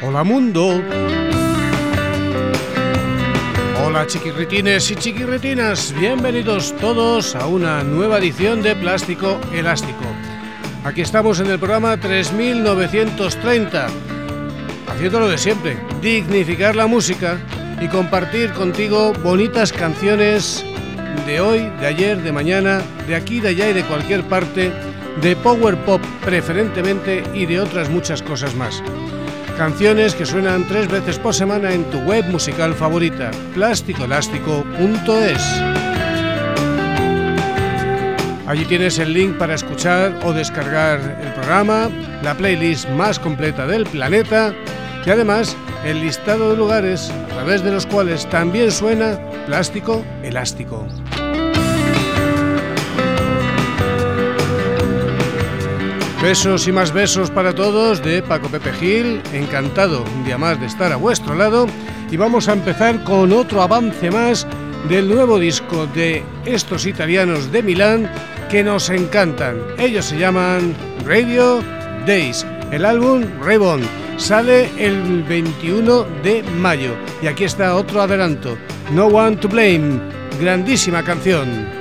Hola mundo. Hola chiquirritines y chiquirritinas, bienvenidos todos a una nueva edición de Plástico Elástico. Aquí estamos en el programa 3930, haciendo lo de siempre, dignificar la música y compartir contigo bonitas canciones de hoy, de ayer, de mañana, de aquí, de allá y de cualquier parte, de power pop preferentemente y de otras muchas cosas más. Canciones que suenan 3 veces por semana en tu web musical favorita, plasticoelástico.es. Allí tienes el link para escuchar o descargar el programa, la playlist más completa del planeta y además el listado de lugares a través de los cuales también suena Plástico Elástico. Besos y más besos para todos de Paco Pepe Gil, encantado un día más de estar a vuestro lado y vamos a empezar con otro avance más del nuevo disco de estos italianos de Milán que nos encantan. Ellos se llaman Radio Days, el álbum Reborn sale el 21 de mayo y aquí está otro adelanto, No One to Blame, grandísima canción.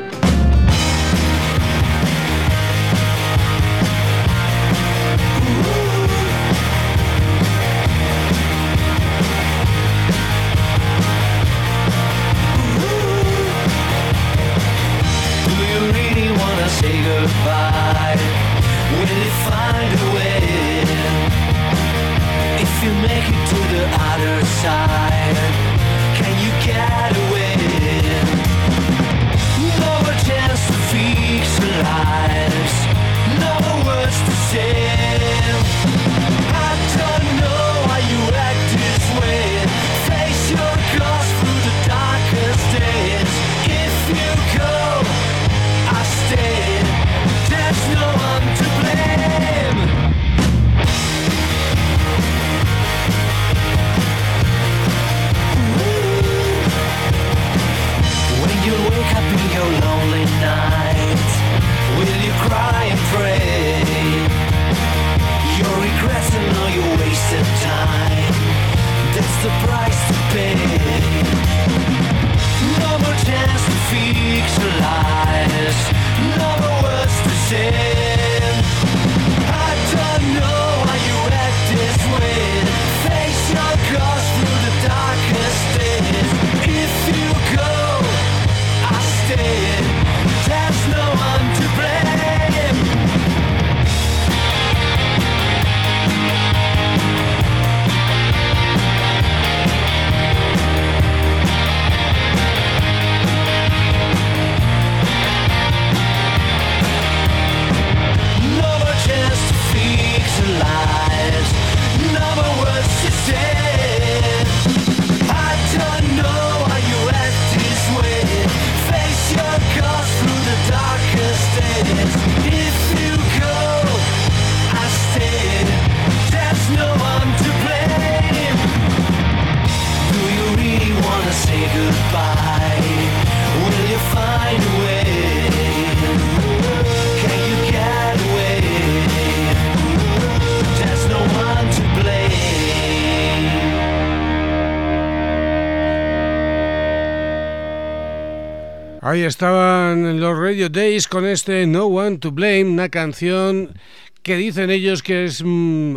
Ahí estaban los Radio Days con este No One to Blame, una canción que dicen ellos que es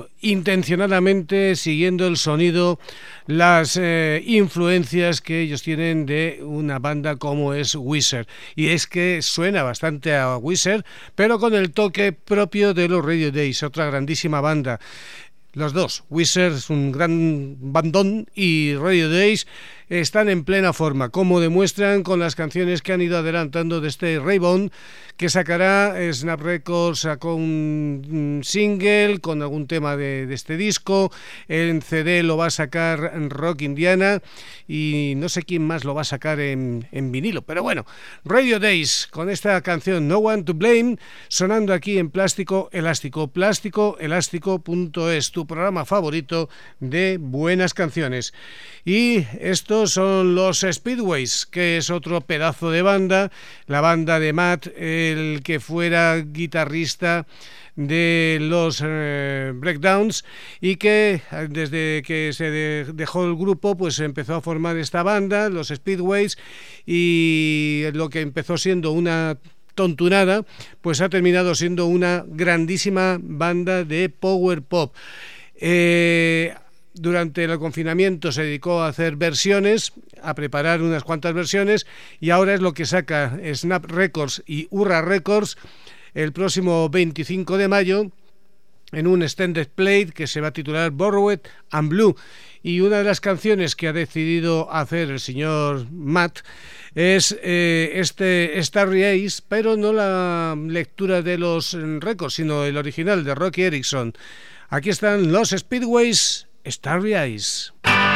intencionadamente siguiendo el sonido, las influencias que ellos tienen de una banda como es Weezer. Y es que suena bastante a Weezer, pero con el toque propio de los Radio Days, otra grandísima banda. Los dos, Weezer es un gran bandón y Radio Days están en plena forma, como demuestran con las canciones que han ido adelantando de este Reborn, que sacará Snap Records, sacó un single con algún tema de este disco, en CD lo va a sacar Rock Indiana y no sé quién más lo va a sacar en vinilo, pero bueno, Radio Days con esta canción No One to Blame sonando aquí en Plástico Elástico, plasticoelástico.es, tu programa favorito de buenas canciones. Y esto escuchando son los Speedways, que es otro pedazo de banda, la banda de Matt, el que fuera guitarrista de los Breakdowns, y que desde que se dejó el grupo pues empezó a formar esta banda, los Speedways, y lo que empezó siendo una tontunada pues ha terminado siendo una grandísima banda de power pop. Durante el confinamiento se dedicó a hacer versiones, a preparar unas cuantas versiones, y ahora es lo que saca Snap Records y Urra Records el próximo 25 de mayo en un extended play que se va a titular Borrowed and Blue. Y una de las canciones que ha decidido hacer el señor Matt es este Starry Eyes, pero no la lectura de los récords, sino el original de Rocky Erickson. Aquí están los Speedways, Starry Eyes.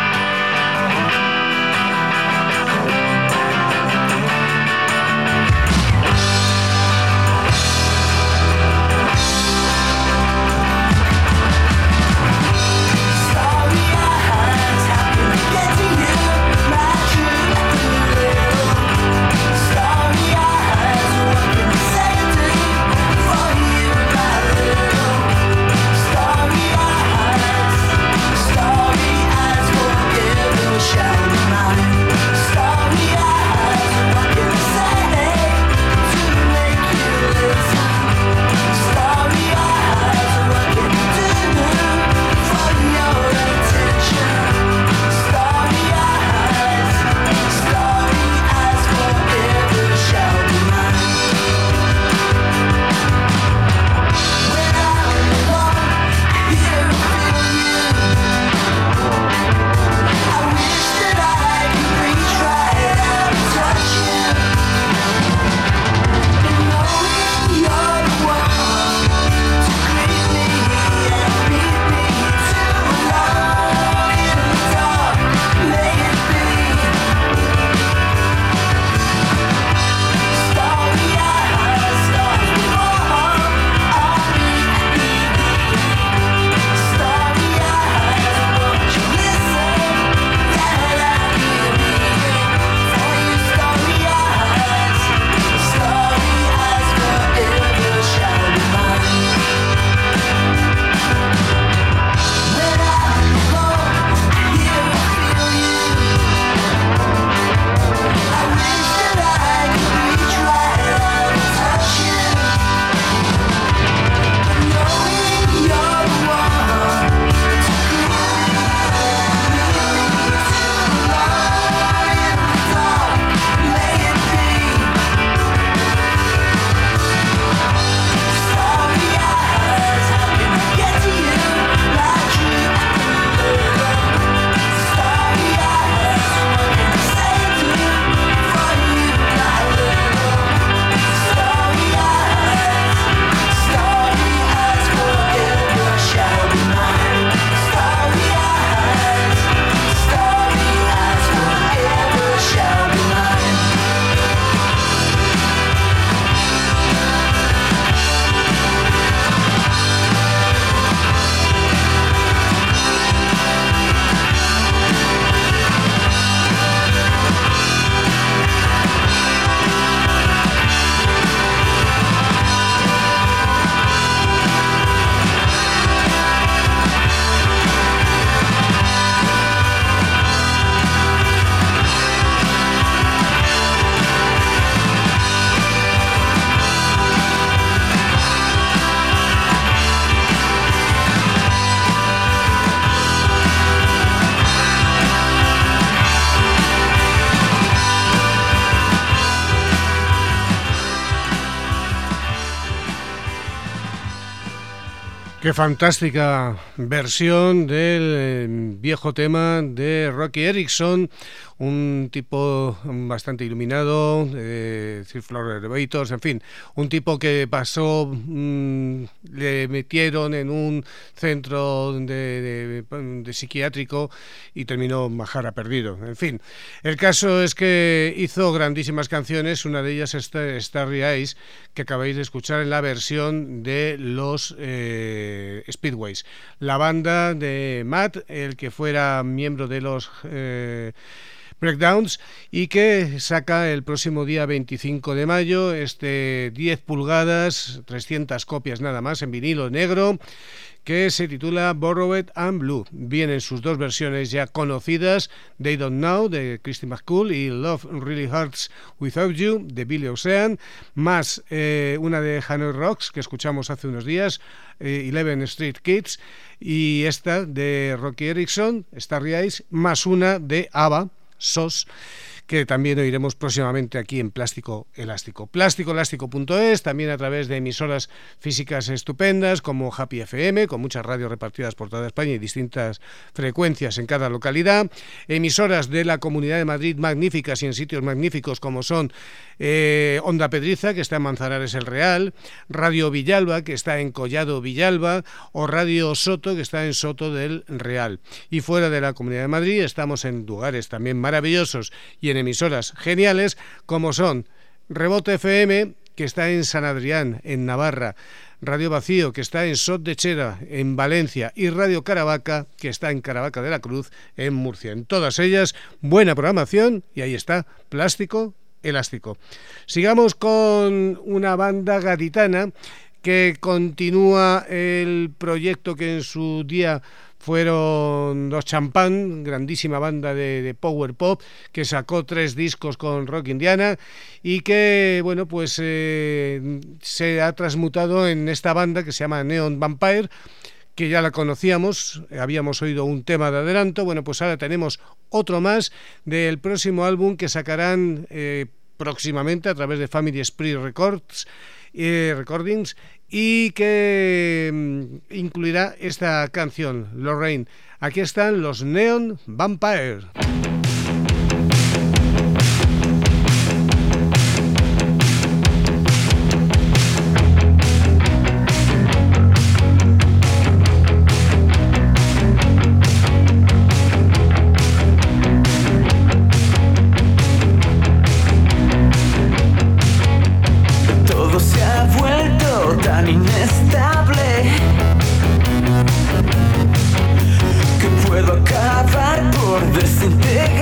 Qué fantástica versión del viejo tema de Rocky Erickson, un tipo bastante iluminado, Sir Flower Elevators, en fin, un tipo que pasó, le metieron en un centro de psiquiátrico y terminó majara perdido. En fin, el caso es que hizo grandísimas canciones, una de ellas es Starry Eyes, que acabáis de escuchar en la versión de los Speedways. La banda de Matt, el que fuera miembro de los Breakdowns, y que saca el próximo día 25 de mayo 10 pulgadas, 300 copias nada más, en vinilo negro, que se titula Borrowed and Blue. Vienen sus dos versiones ya conocidas, They Don't Know, de Christy McCool, y Love Really Hurts Without You, de Billy Ocean, más una de Hanoi Rocks, que escuchamos hace unos días, 11 Street Kids, y esta de Rocky Erickson, Starry Eyes, más una de ABBA, SOS, que también oiremos próximamente aquí en Plástico Elástico. Plásticoelástico.es, también a través de emisoras físicas estupendas como Happy FM, con muchas radios repartidas por toda España y distintas frecuencias en cada localidad. Emisoras de la Comunidad de Madrid magníficas y en sitios magníficos como son Onda Pedriza, que está en Manzanares el Real, Radio Villalba, que está en Collado Villalba, o Radio Soto, que está en Soto del Real. Y fuera de la Comunidad de Madrid estamos en lugares también maravillosos y en emisoras geniales como son Rebote FM, que está en San Adrián, en Navarra, Radio Vacío, que está en Sot de Chera, en Valencia, y Radio Caravaca, que está en Caravaca de la Cruz, en Murcia. En todas ellas, buena programación, y ahí está, Plástico Elástico. Sigamos con una banda gaditana que continúa el proyecto que en su día fueron Los Champán, grandísima banda de power pop, que sacó 3 discos con Rock Indiana y que, bueno, pues se ha transmutado en esta banda que se llama Neon Vampire, que ya la conocíamos, habíamos oído un tema de adelanto. Bueno, pues ahora tenemos otro más del próximo álbum que sacarán próximamente a través de Family Spree Recordings, y que incluirá esta canción, Lorraine. Aquí están los Neon Vampire. Inestable que puedo acabar por desintegrar.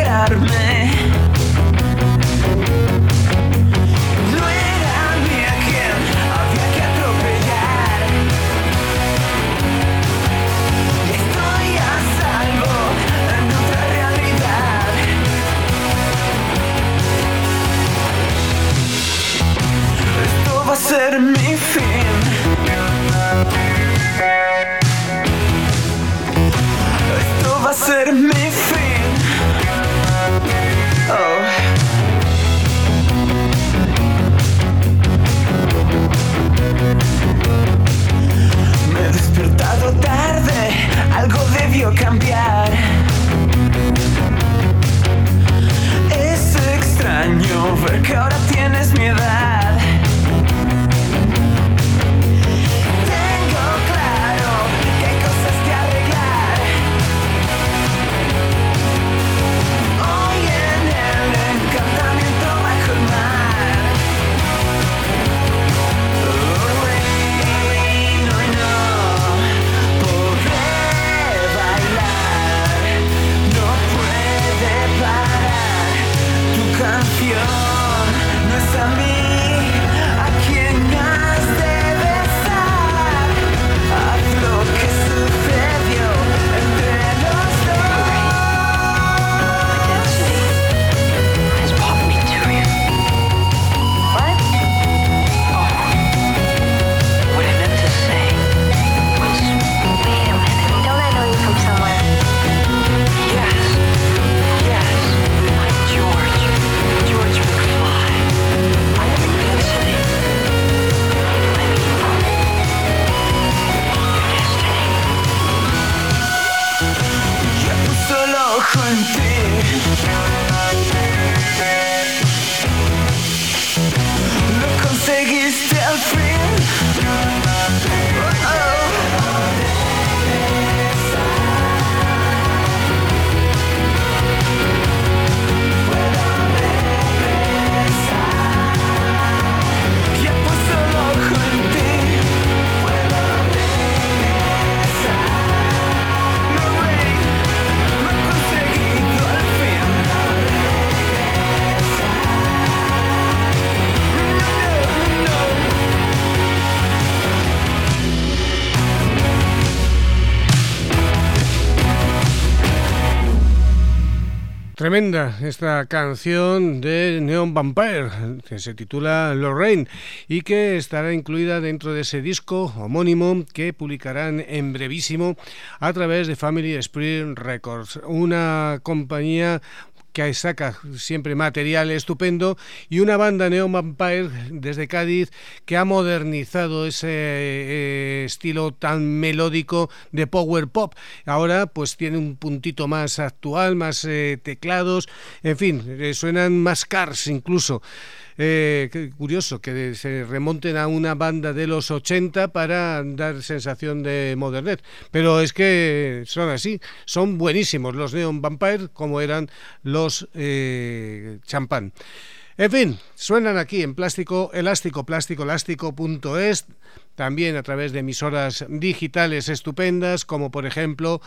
Tremenda esta canción de Neon Vampire, que se titula Lorraine y que estará incluida dentro de ese disco homónimo que publicarán en brevísimo a través de Family Spring Records, una compañía que saca siempre material estupendo, y una banda Neon Vampire desde Cádiz que ha modernizado ese estilo tan melódico de power pop. Ahora pues tiene un puntito más actual, más teclados, en fin, suenan más cars incluso. Qué curioso que se remonten a una banda de los 80 para dar sensación de modernez, pero es que son así, son buenísimos los Neon Vampire como eran los Champán. En fin, suenan aquí en Plástico Elástico, plásticoelástico.es, también a través de emisoras digitales estupendas, como por ejemplo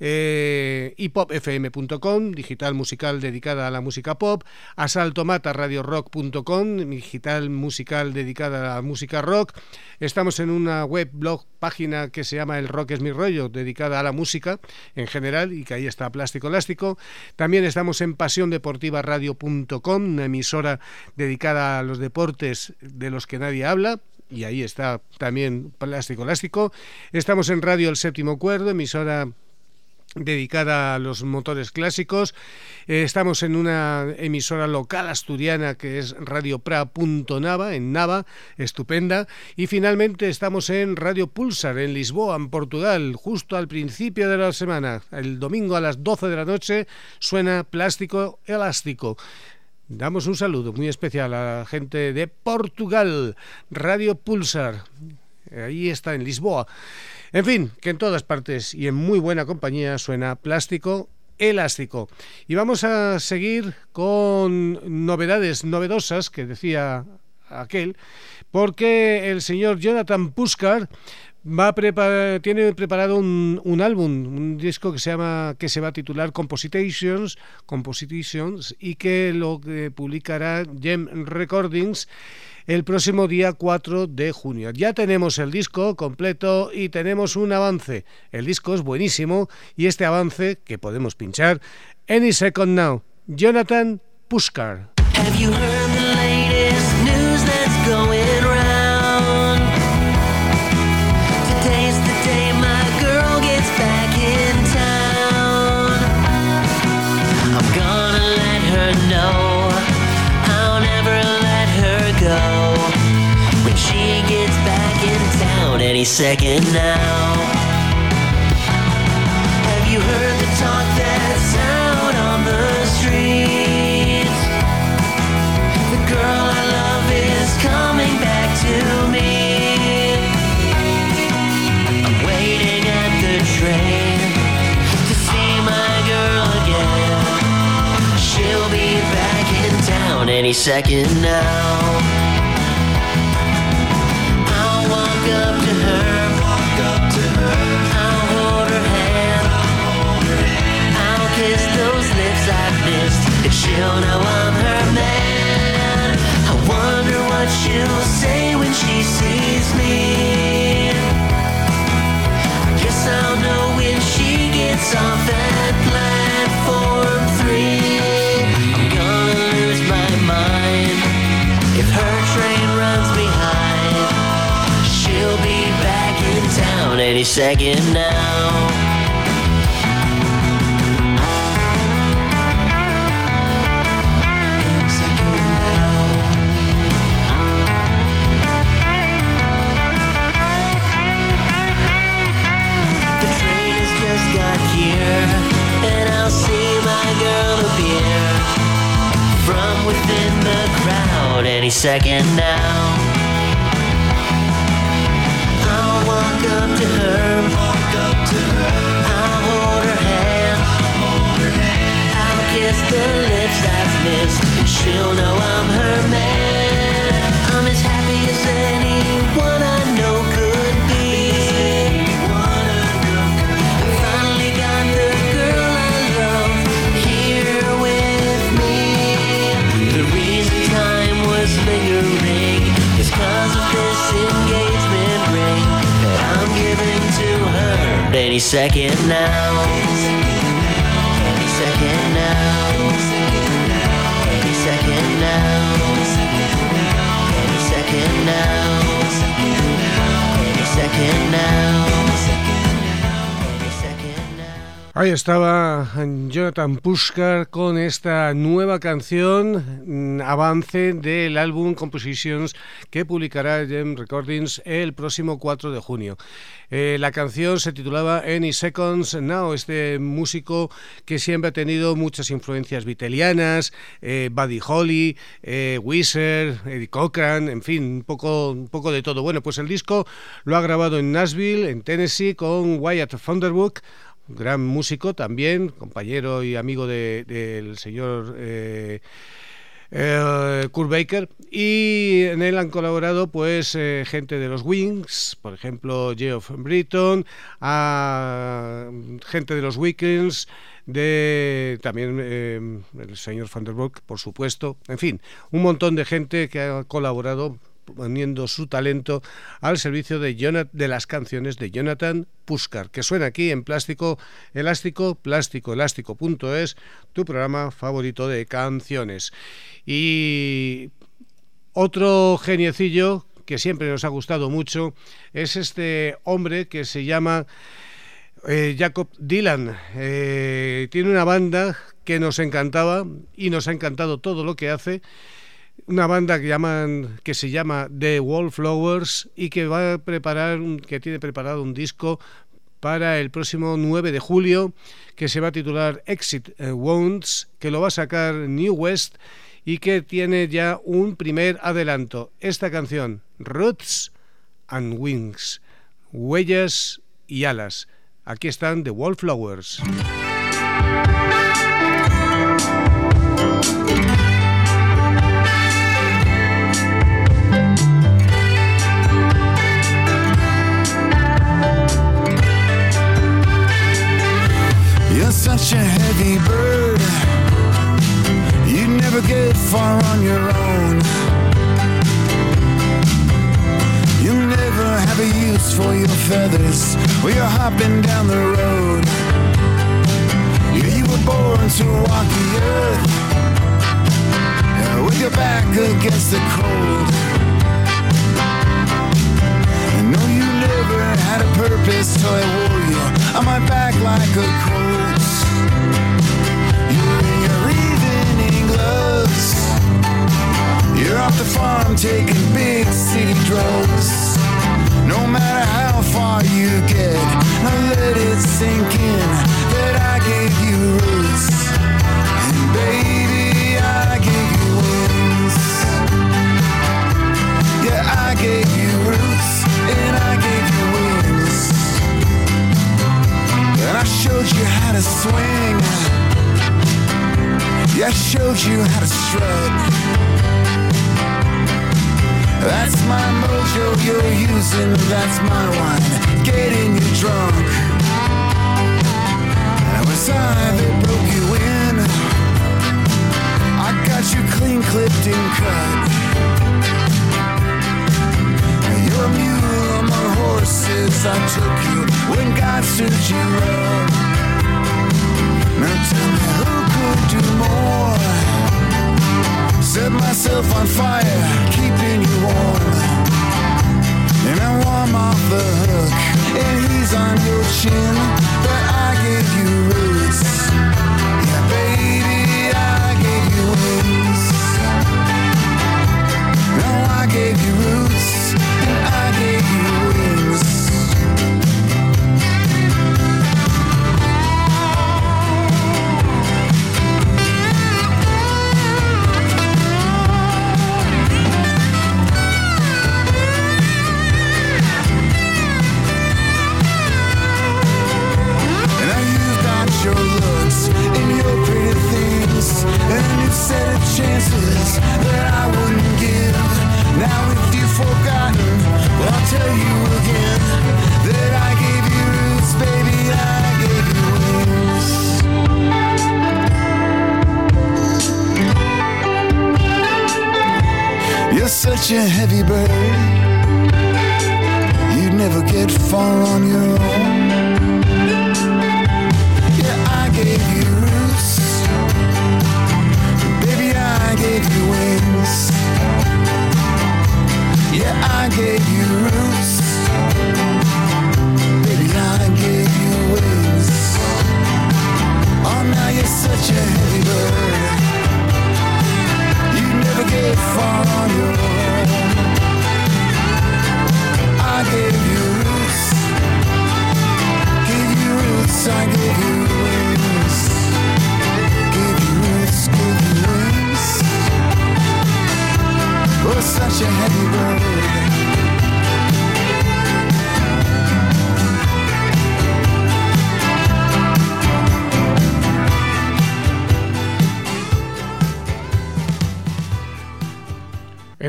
hipopfm.com, digital musical dedicada a la música pop, asaltomataradiorock.com, digital musical dedicada a la música rock. Estamos en una web blog página que se llama El Rock es mi rollo, dedicada a la música en general, y que ahí está Plástico Elástico. También estamos en pasiondeportivaradio.com, una emisora dedicada a los deportes de los que nadie habla, y ahí está también Plástico Elástico. Estamos en Radio El Séptimo Cuerdo, emisora dedicada a los motores clásicos. Estamos en una emisora local asturiana que es radiopra.nava, en Nava, estupenda. Y finalmente estamos en Radio Pulsar, en Lisboa, en Portugal, justo al principio de la semana. El domingo a las 12 de la noche suena Plástico Elástico. Damos un saludo muy especial a la gente de Portugal, Radio Pulsar, ahí está en Lisboa. En fin, que en todas partes y en muy buena compañía suena Plástico Elástico. Y vamos a seguir con novedades novedosas, que decía aquel, porque el señor Jonathan Puskar tiene preparado un álbum, un disco que se va a titular Compositions, y que lo publicará Gem Recordings el próximo día 4 de junio. Ya tenemos el disco completo y tenemos un avance. El disco es buenísimo y este avance que podemos pinchar any second now. Jonathan Puskar. Have you heard the latest news that's going around? Today's the day my girl gets back in town. I'm gonna let her know I'll never let her go. When she gets back in town any second now. Have you heard the talk that's out on the streets? The girl I love is coming back to me. I'm waiting at the train to see my girl again. She'll be back in town any second now. I'll walk up to her, I'll hold her hand, I'll kiss those lips I've missed, and she'll know I'm her man. I wonder what she'll say when she sees me. I guess I'll know when she gets off at platform 3. I'm gonna lose my mind if her train runs behind. She'll be back in town any second now. And I'll see my girl appear from within the crowd any second now. I'll walk up to her, I'll hold her hand, I'll kiss the lips I've missed, and she'll know I'm her man. I'm as happy as anyone I know could be. Because of this engagement ring that I'm giving to her any second now. Any second now. second now. Ahí estaba Jonathan Puskar con esta nueva canción, avance del álbum Compositions que publicará Gem Recordings el próximo 4 de junio. La canción se titulaba Any Seconds Now. Este músico que siempre ha tenido muchas influencias beatlianas, Buddy Holly, Weezer, Eddie Cochran, en fin, un poco de todo. Bueno, pues el disco lo ha grabado en Nashville, en Tennessee, con Wyatt Thunderbook, gran músico también, compañero y amigo del señor Kurt Baker, y en él han colaborado pues gente de los Wings, por ejemplo Geoff Britton, gente de los Weekends, también el señor Thunderbook, por supuesto, en fin, un montón de gente que ha colaborado poniendo su talento al servicio de las canciones de Jonathan Puskar, que suena aquí en Plástico Elástico, plásticoelástico.es, tu programa favorito de canciones. Y otro geniecillo que siempre nos ha gustado mucho es este hombre que se llama Jakob Dylan. Tiene una banda que nos encantaba y nos ha encantado todo lo que hace. Una banda que se llama The Wallflowers y que tiene preparado un disco para el próximo 9 de julio que se va a titular Exit Wounds, que lo va a sacar New West y que tiene ya un primer adelanto. Esta canción, Roots and Wings, huellas y alas. Aquí están The Wallflowers. Such a heavy bird, you'd never get far on your own. You'll never have a use for your feathers when you're hopping down the road. Yeah, you were born to walk the earth, with your back against the cold. No, you never had a purpose till I wore you on my back like a coat. You're in your evening gloves, you're off the farm taking big city drugs. No matter how far you get, now let it sink in that I gave you roots, and baby I gave you wings. Yeah, I gave you roots and I gave you wings, and I showed you how to swing. Yeah, I showed you how to strut. That's my mojo you're using, that's my wine getting you drunk. And it was I that broke you in, I got you clean clipped and cut. You're a mule among horses, I took you when God stood you up. Now tell me who could do more, set myself on fire, keeping you warm. And I warm off the hook, and he's on your chin, but I gave you roots. Yeah, baby, I gave you wings. Now I gave you roots, and I gave you wings. Your looks and your pretty things, and you've set a chances that I wouldn't give. Now if you've forgotten, well I'll tell you again that I gave you roots, baby, I gave you wings. You're such a heavy bird, you'd never get far on your own. I gave you roots, baby, I gave you wings. Yeah, I gave you roots,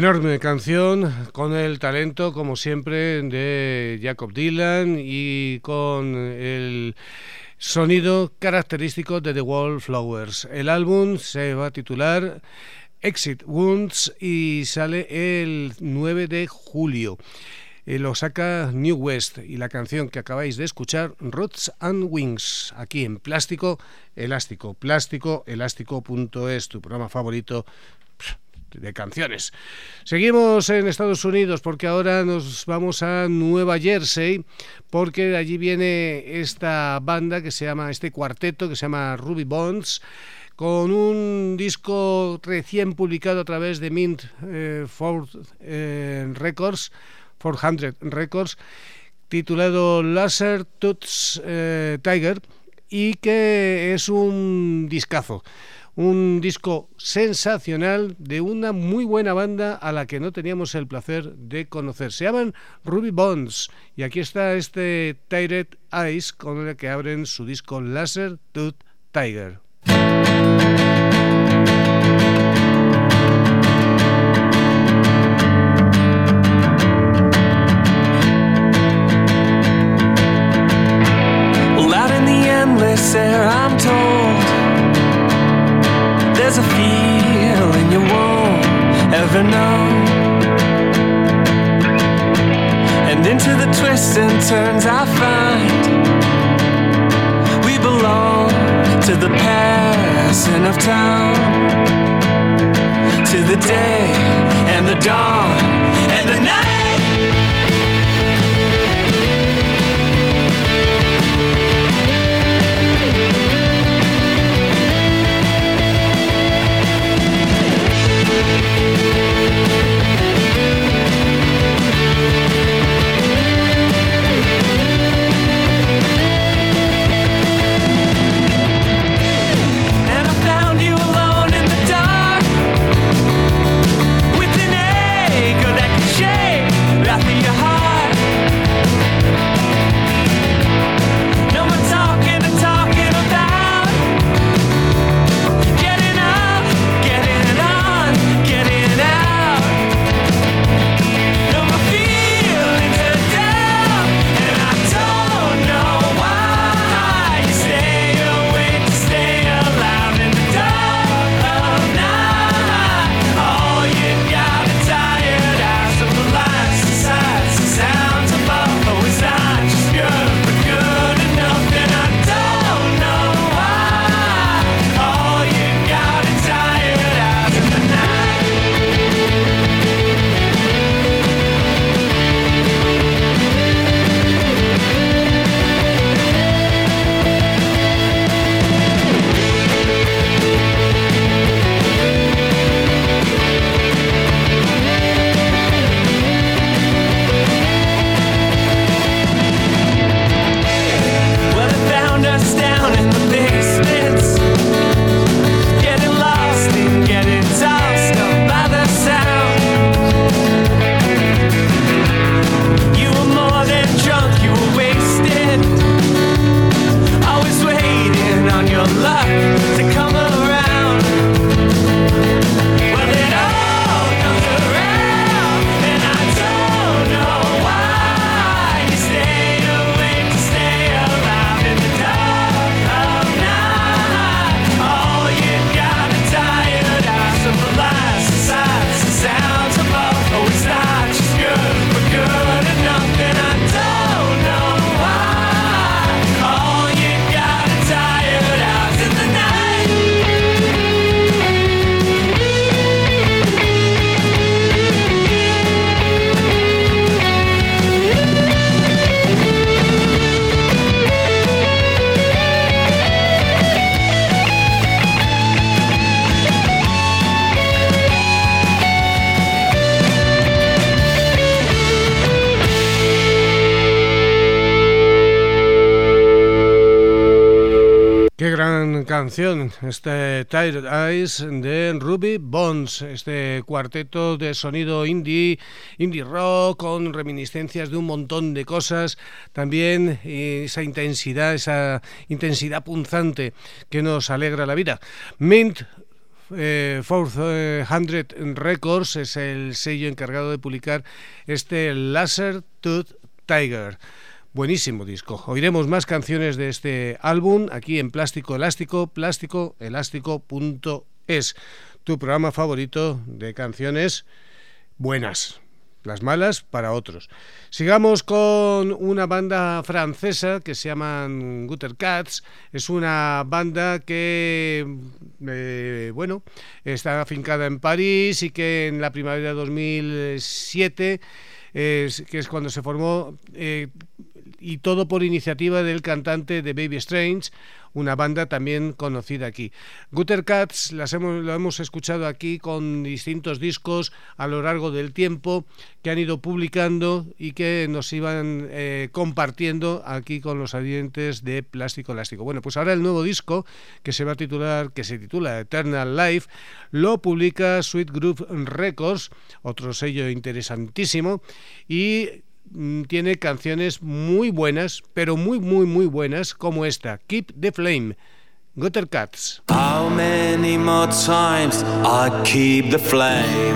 Enorme canción con el talento, como siempre, de Jakob Dylan y con el sonido característico de The Wallflowers. El álbum se va a titular Exit Wounds y sale el 9 de julio. Lo saca New West y la canción que acabáis de escuchar, Roots and Wings, aquí en Plástico Elástico, plásticoelástico.es, tu programa favorito de canciones. Seguimos en Estados Unidos porque ahora nos vamos a Nueva Jersey, porque de allí viene esta banda que se llama, este cuarteto que se llama Ruby Bonds, con un disco recién publicado a través de Mint 400 Records, titulado Laser Tooth Tiger, y que es un discazo. Un disco sensacional de una muy buena banda a la que no teníamos el placer de conocer. Se llaman Ruby Bonds y aquí está este Tired Eyes con el que abren su disco Laser Tooth Tiger. Loud in the endless air, I'm told there's a feeling you won't ever know. And into the twists and turns I find we belong to the passing of time, to the day and the dawn and the night. Canción, este Tired Eyes de Ruby Bonds, este cuarteto de sonido indie rock con reminiscencias de un montón de cosas, también esa intensidad punzante que nos alegra la vida. Mint 400 Records es el sello encargado de publicar este Laser Tooth Tiger. Buenísimo disco. Oiremos más canciones de este álbum aquí en Plástico Elástico, plásticoelástico.es, tu programa favorito de canciones buenas, las malas para otros. Sigamos con una banda francesa que se llaman Gutter Cats. Es una banda que está afincada en París y que en la primavera de 2007 que es cuando se formó, y todo por iniciativa del cantante de Baby Strange, una banda también conocida aquí. Gutter Cats lo hemos escuchado aquí con distintos discos a lo largo del tiempo que han ido publicando y que nos iban compartiendo aquí con los oyentes de Plástico Elástico. Bueno, pues ahora el nuevo disco que se titula Eternal Life, lo publica Sweet Groove Records, otro sello interesantísimo, y tiene canciones muy buenas, pero muy buenas, como esta, Keep the Flame, Gutter Cats. How many more times I keep the flame?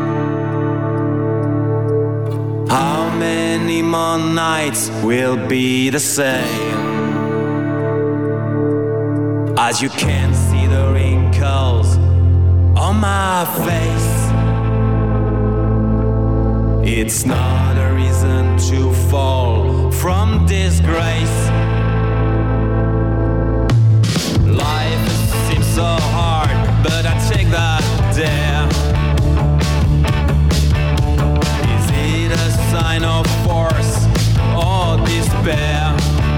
How many more nights will be the same? As you can see the wrinkles on my face, it's not a reason to fall from disgrace. Life seems so hard, but I take that dare. Is it a sign of force or despair?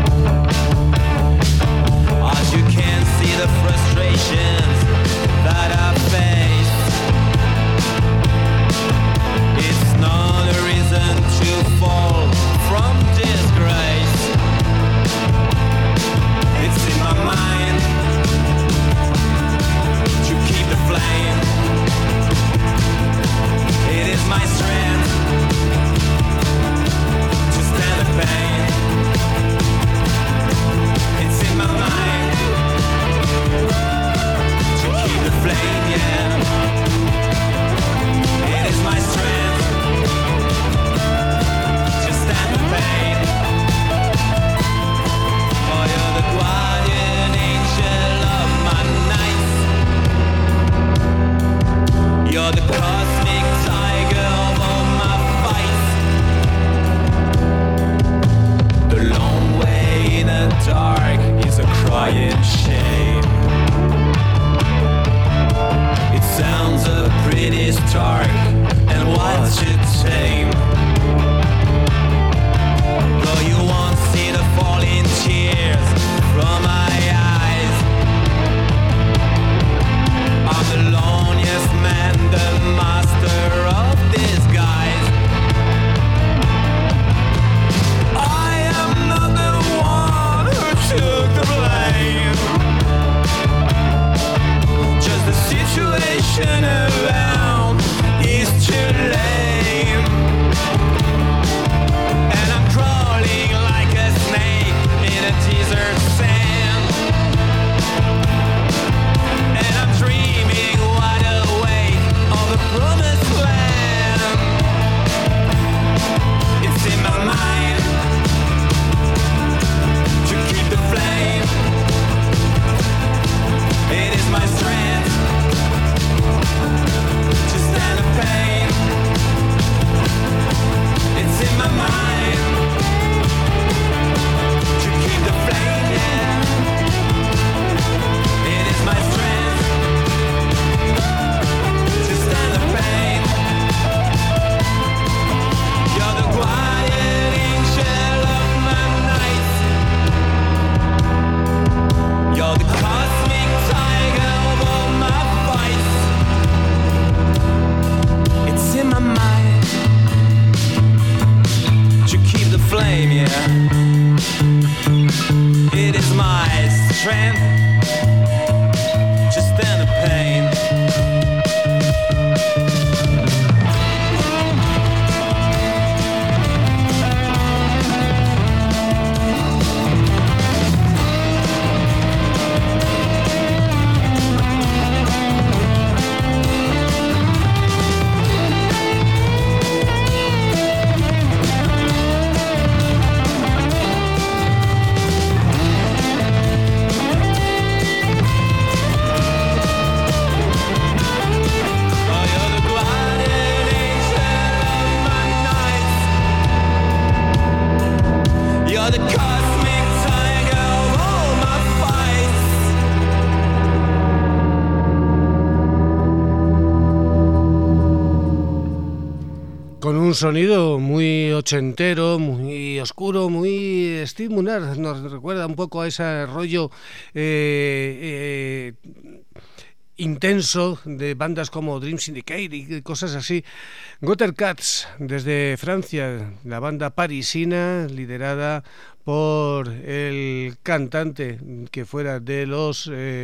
As you can see the frustrations that I face, it's not a reason to fall from disgrace. It's in my mind to keep the flame. It is my strength to stand the pain. It's in my mind to keep the flame, yeah. It is my strength to stand the pain. Oh, you're the guardian angel of my nights. You're the cosmic tiger of all my fights. The long way in the dark is a crying shame. It sounds a pretty stark, and what's it tame? Though you won't see the falling tears from my eyes, I'm the loneliest man, the master of disguise. I am not the one who took the blame, just the situation around is too lame. And I'm crawling like a snake in a desert sand, and I'm dreaming wide awake of the promised land. It's in my mind to keep the flame. It is my strength to stand the pain. It's in my mind to keep the flame, yeah. It is my strength to stand the pain. You're the guardian angel of my nights. You're the cosmic tiger of all my fights. It's in my mind to keep the flame, yeah. It is my strength to stand the pain. un sonido muy ochentero, muy oscuro, muy Steve Miller. Nos recuerda un poco a ese rollo intenso de bandas como Dream Syndicate y cosas así. Gutter Cats, desde Francia, la banda parisina liderada por el cantante que fuera de los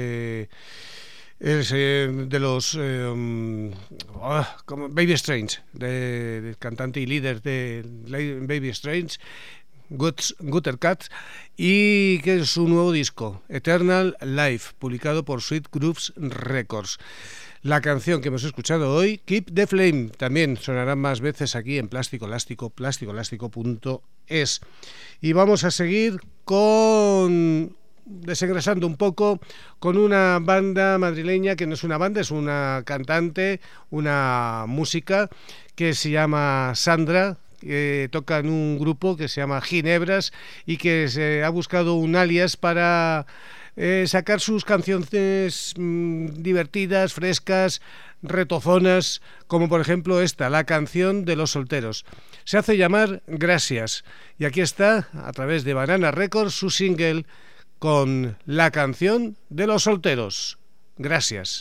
como Baby Strange, del cantante y líder de Baby Strange, Gutter Cats, y que es su nuevo disco, Eternal Life, publicado por Sweet Grooves Records. La canción que hemos escuchado hoy, Keep the Flame, también sonará más veces aquí en Plástico Elástico, plásticoelástico.es. Y vamos a seguir desengrasando un poco con una banda madrileña que no es una banda, es una cantante, una música que se llama Sandra, que toca en un grupo que se llama Ginebras y que se ha buscado un alias para sacar sus canciones divertidas, frescas, retozonas, como por ejemplo esta, la canción de los solteros. Se hace llamar Gracias y aquí está, a través de Banana Records, su single con la canción de los solteros. Gracias.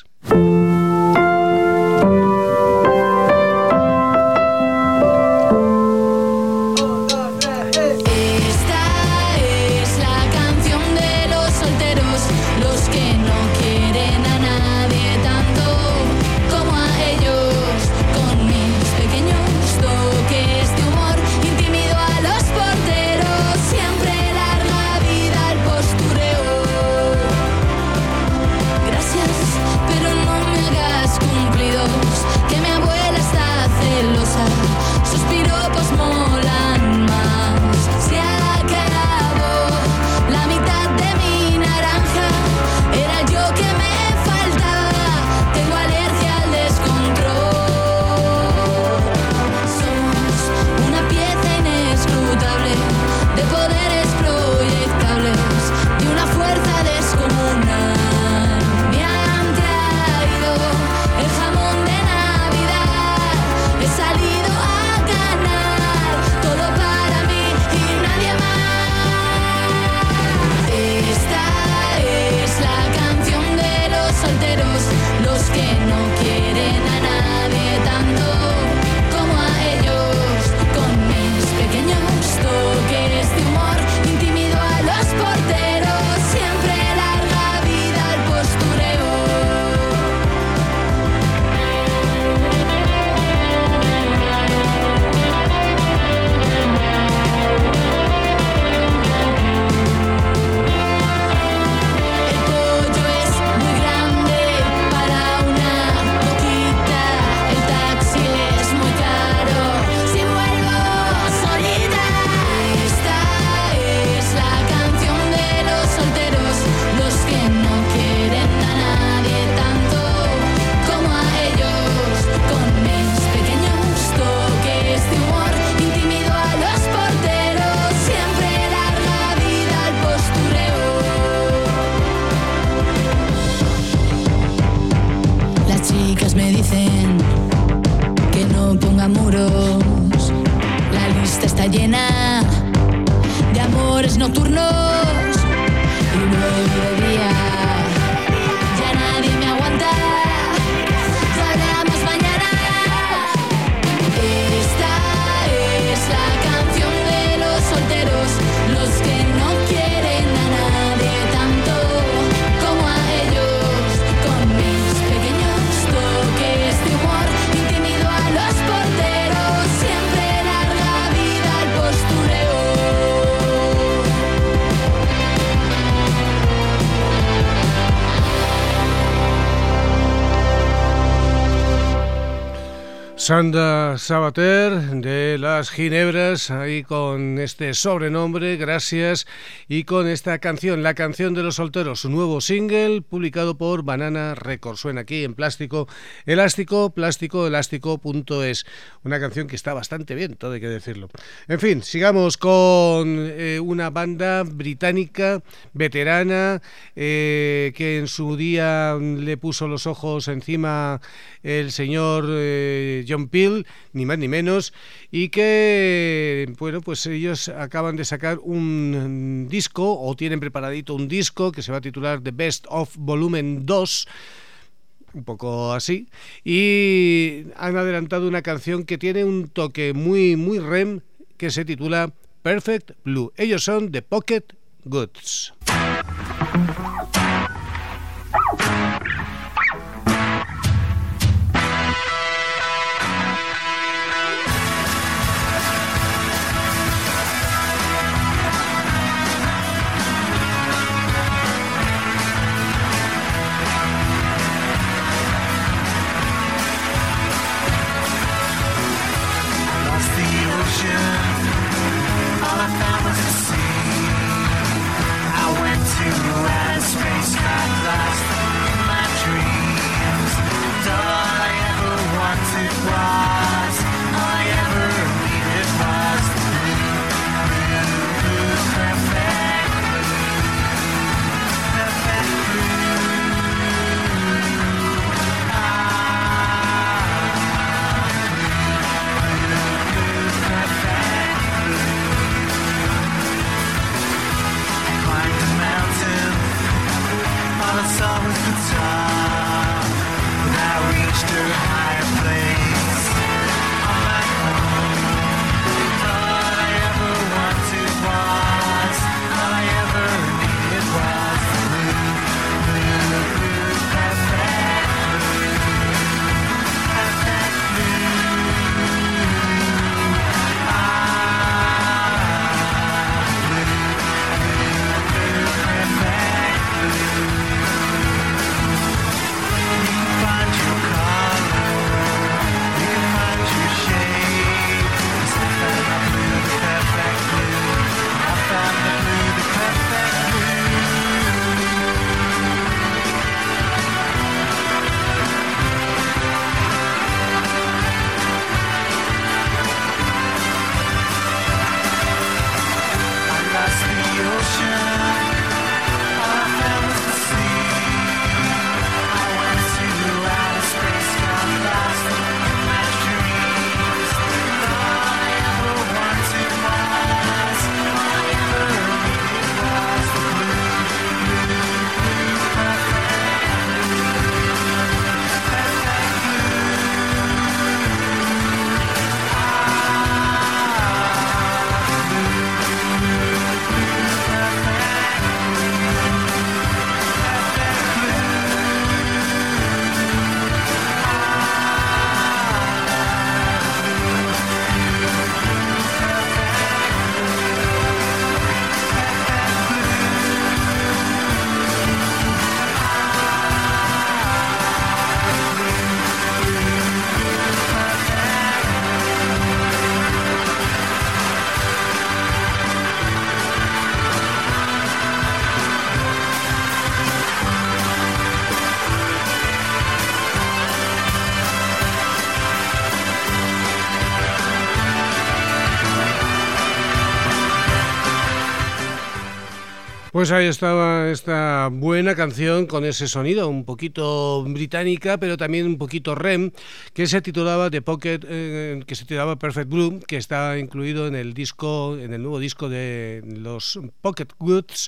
Pero no me hagas está llena de amores nocturnos y luego de día. Ya nadie me aguanta, ya hablamos mañana. Esta es la canción de los solteros, los que no quieren a nadie tanto como a ellos. Con mis pequeños toques de humor intimido a los porteros, siempre larga vida al postureo. Sandra Sabater de las Ginebras, ahí con este sobrenombre, gracias, y con esta canción, la canción de los solteros, su nuevo single publicado por Banana Records. Suena aquí en Plástico Elástico, plásticoelástico.es. Una canción que está bastante bien, todo hay que decirlo. En fin, sigamos con una banda británica veterana que en su día le puso los ojos encima el señor John Peel, ni más ni menos, y que, bueno, pues ellos acaban de sacar un disco, o tienen preparadito un disco, que se va a titular The Best of Volumen 2, un poco así, y han adelantado una canción que tiene un toque muy, muy rem, que se titula Perfect Blue. Ellos son The Pocket Goods. Pues ahí estaba esta buena canción con ese sonido un poquito británica, pero también un poquito rem, que se titulaba The Pocket, que se titulaba Perfect Blue, que está incluido en el disco, en el nuevo disco de los Pocket Goods,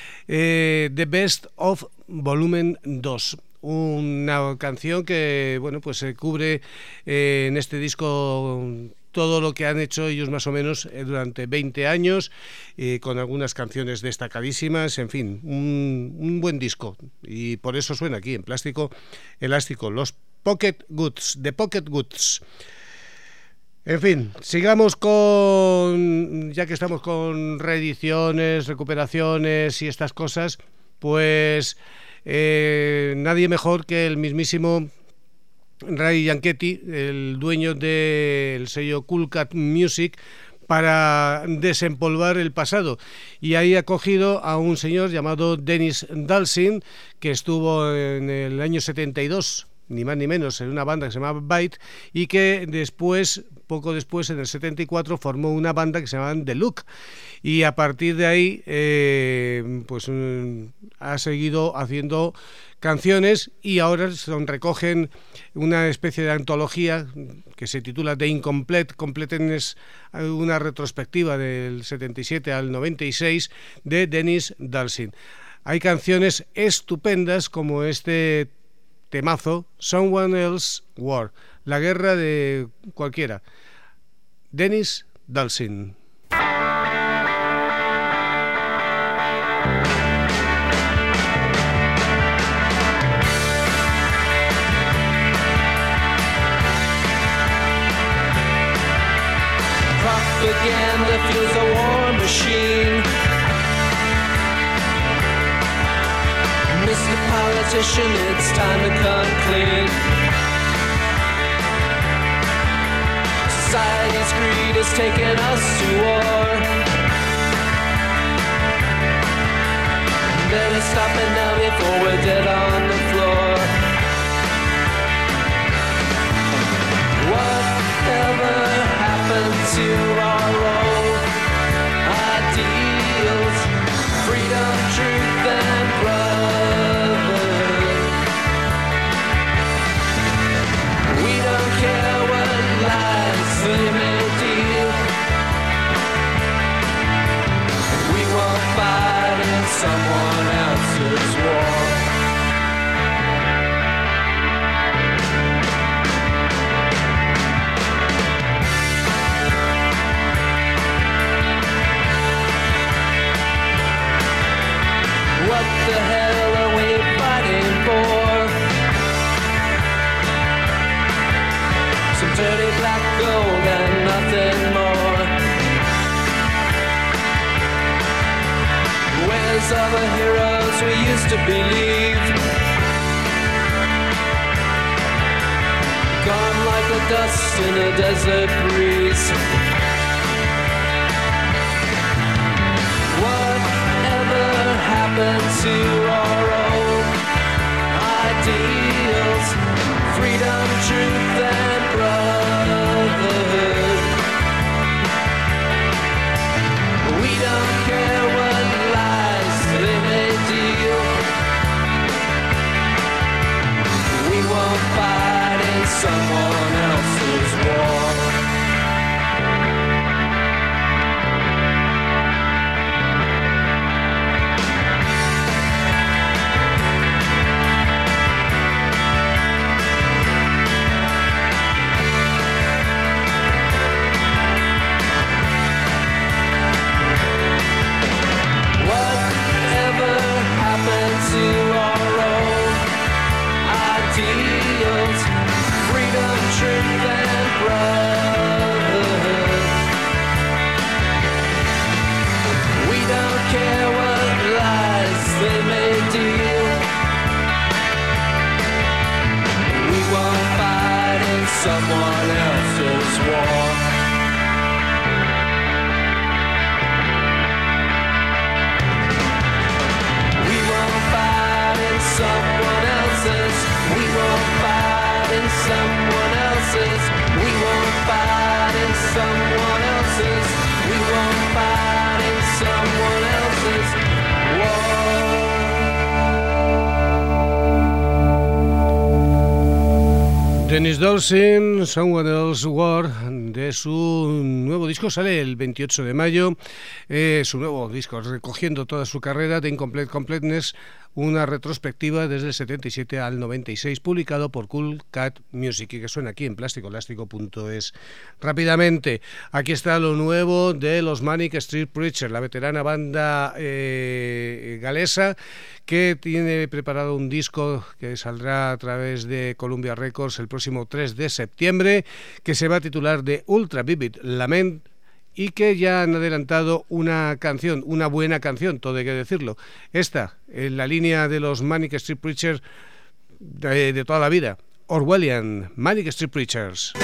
The Best of Volumen 2. Una canción que, bueno, pues se cubre en este disco todo lo que han hecho ellos más o menos durante 20 años, con algunas canciones destacadísimas, en fin, un buen disco, y por eso suena aquí en Plástico Elástico, los Pocket Goods, The Pocket Goods. En fin, sigamos con, ya que estamos con reediciones, recuperaciones y estas cosas, pues nadie mejor que el mismísimo Ray Yanketti, el dueño del sello Cool Cat Music, para desempolvar el pasado, y ahí ha cogido a un señor llamado Dennis Dalzin, que estuvo en el año 72 ni más ni menos, en una banda que se llamaba Bite, y que después, poco después, en el 74, formó una banda que se llamaba The Look, y a partir de ahí ha seguido haciendo canciones, y ahora recogen una especie de antología que se titula The Incomplete Completeness, una retrospectiva del 77 al 96 de Dennis Dalcin. Hay canciones estupendas como este temazo, Someone Else's War, la guerra de cualquiera. Dennis Dalcin. Propaganda fuels a war machine. Mr. Politician, it's time to come clean. Society's greed has taken us to war. Better stop it now before we're dead on the floor. Whatever happened to our old ideals? Freedom, truth, and brotherhood. We don't care what lies they may deal. We won't fight in someone else's war. What the hell are we fighting for? Some dirty black gold and nothing more. Where's all the heroes we used to believe? Gone like the dust in a desert breeze. Whatever happened to our old ideals? Freedom, truth, and brotherhood. We don't care what lies they may deal. We won't fight in someone else's war. To our own ideals, freedom, truth, and brotherhood. We don't care what lies they may deal. We won't fight in someone else's war. Someone else's, we won't fight in someone else's, we won't fight in someone else's, we won't fight in someone else's war. Dennis Dalcin, Someone Else's War, de su nuevo disco, sale el 28 de mayo, su nuevo disco, recogiendo toda su carrera de Incomplete Completeness, una retrospectiva desde el 77 al 96, publicado por Cool Cat Music, y que suena aquí en plásticoelástico.es. Rápidamente, aquí está lo nuevo de los Manic Street Preachers, la veterana banda galesa, que tiene preparado un disco que saldrá a través de Columbia Records el próximo 3 de septiembre, que se va a titular The Ultra Vivid Lament, y que ya han adelantado una canción, una buena canción, todo hay que decirlo. Esta, en la línea de los Manic Street Preachers de toda la vida, Orwellian, Manic Street Preachers.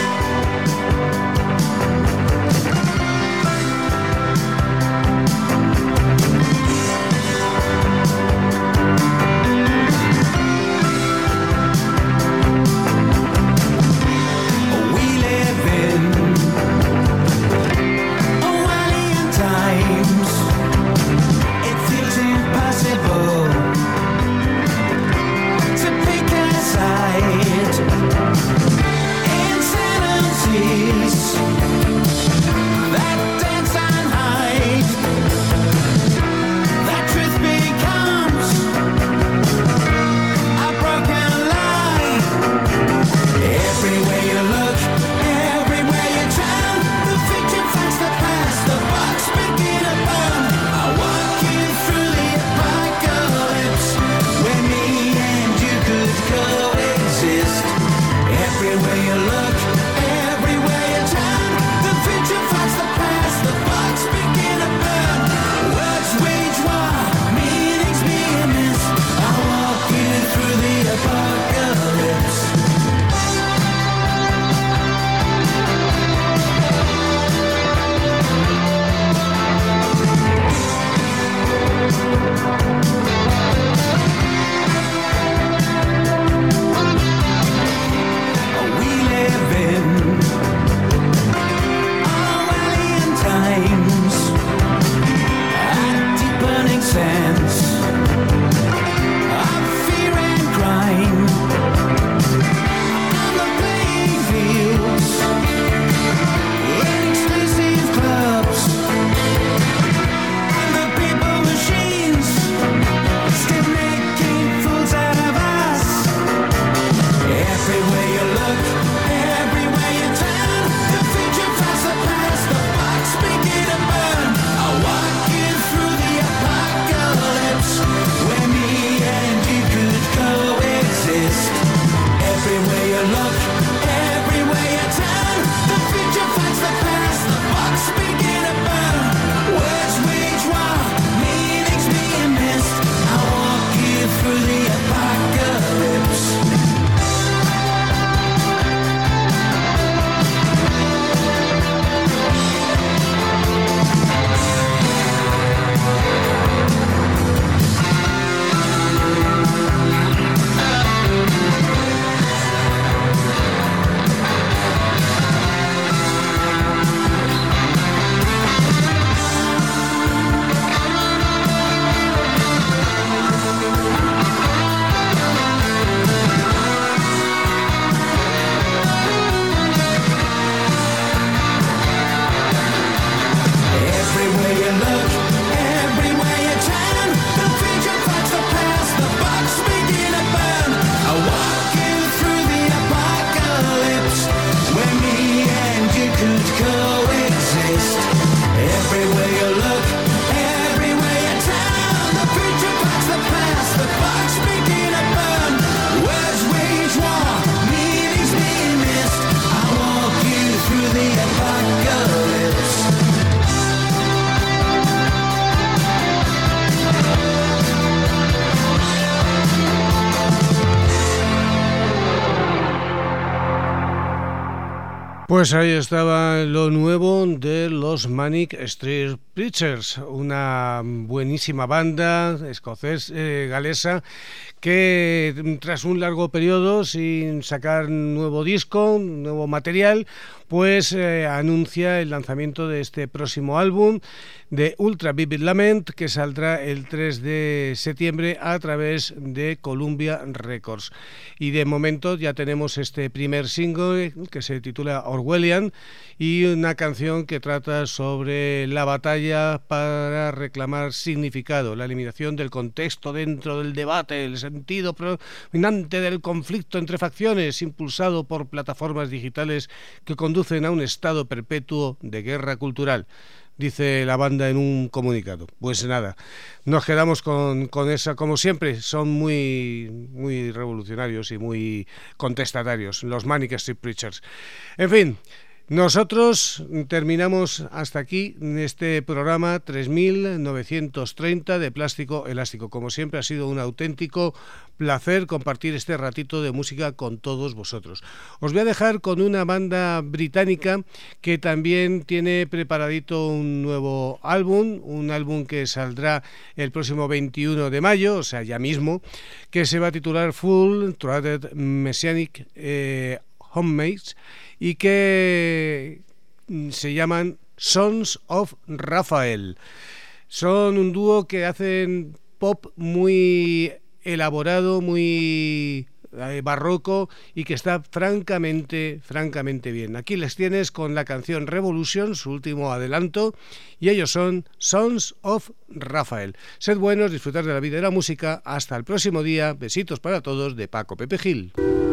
Pues ahí estaba lo nuevo de los Manic Street Preachers, una buenísima banda galesa que tras un largo periodo sin sacar nuevo disco, nuevo material, pues anuncia el lanzamiento de este próximo álbum de Ultra Vivid Lament, que saldrá el 3 de septiembre a través de Columbia Records. Y de momento ya tenemos este primer single que se titula Orwellian y una canción que trata sobre la batalla para reclamar significado, la eliminación del contexto dentro del debate, el sentido predominante del conflicto entre facciones, impulsado por plataformas digitales que conducen a un estado perpetuo de guerra cultural, dice la banda en un comunicado. Pues nada, nos quedamos con esa, como siempre, son muy revolucionarios y muy contestatarios, los Manic Street Preachers. En fin, nosotros terminamos hasta aquí este programa 3930 de Plástico Elástico. Como siempre, ha sido un auténtico placer compartir este ratito de música con todos vosotros. Os voy a dejar con una banda británica que también tiene preparadito un nuevo álbum, un álbum que saldrá el próximo 21 de mayo, o sea, ya mismo, que se va a titular Full Throated Messianic Homemates, y que se llaman Sons of Raphael. Son un dúo que hacen pop muy elaborado, muy barroco y que está francamente bien. Aquí les tienes con la canción Revolution, su último adelanto, y ellos son Sons of Raphael. Sed buenos, disfrutar de la vida y la música. Hasta el próximo día. Besitos para todos de Paco Pepe Gil.